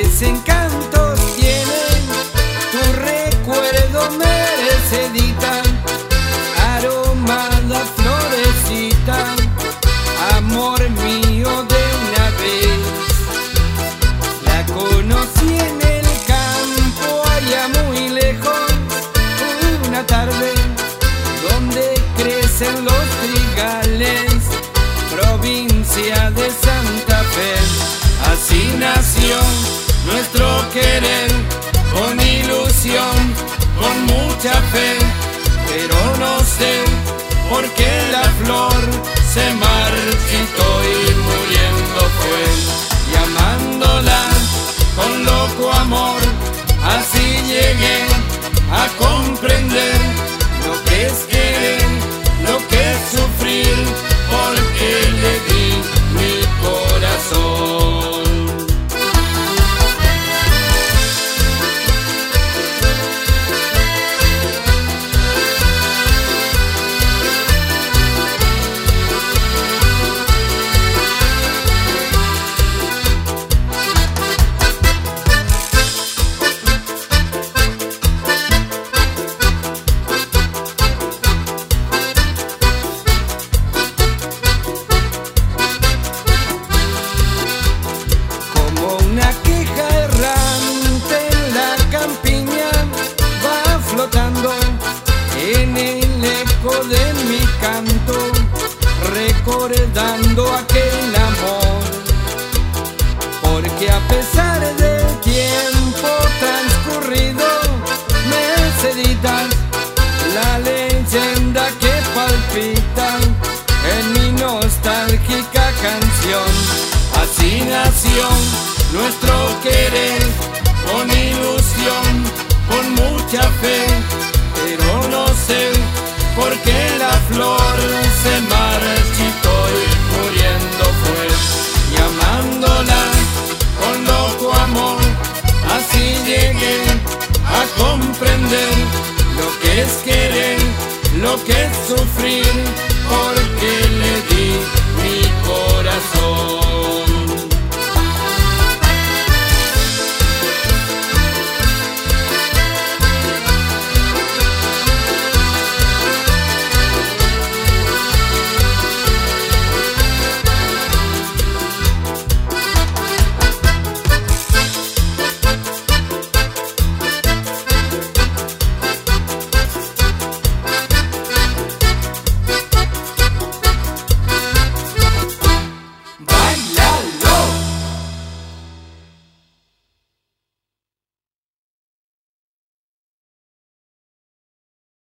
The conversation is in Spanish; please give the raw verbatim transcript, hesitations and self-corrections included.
grandes encantos tienen, tu recuerdo merecedita, aromada florecita, amor mío de una vez. La conocí en el campo allá muy lejos, una tarde donde crecen los trigales, provincia de Santa Fe. Así nació nuestro querer, con ilusión, con mucha fe, pero no sé por qué la flor se marchitó y muriendo fue. Y amándola con loco amor, así llegué a comprender lo que es querer, lo que es sufrir, porque le di mi corazón. En el eco de mi canto, recordando aquel amor, porque a pesar del tiempo transcurrido, Merceditas, la leyenda que palpita en mi nostálgica canción. Así nació nuestro querer, con ilusión, con mucha fe, pero no sé por qué la flor se marcha.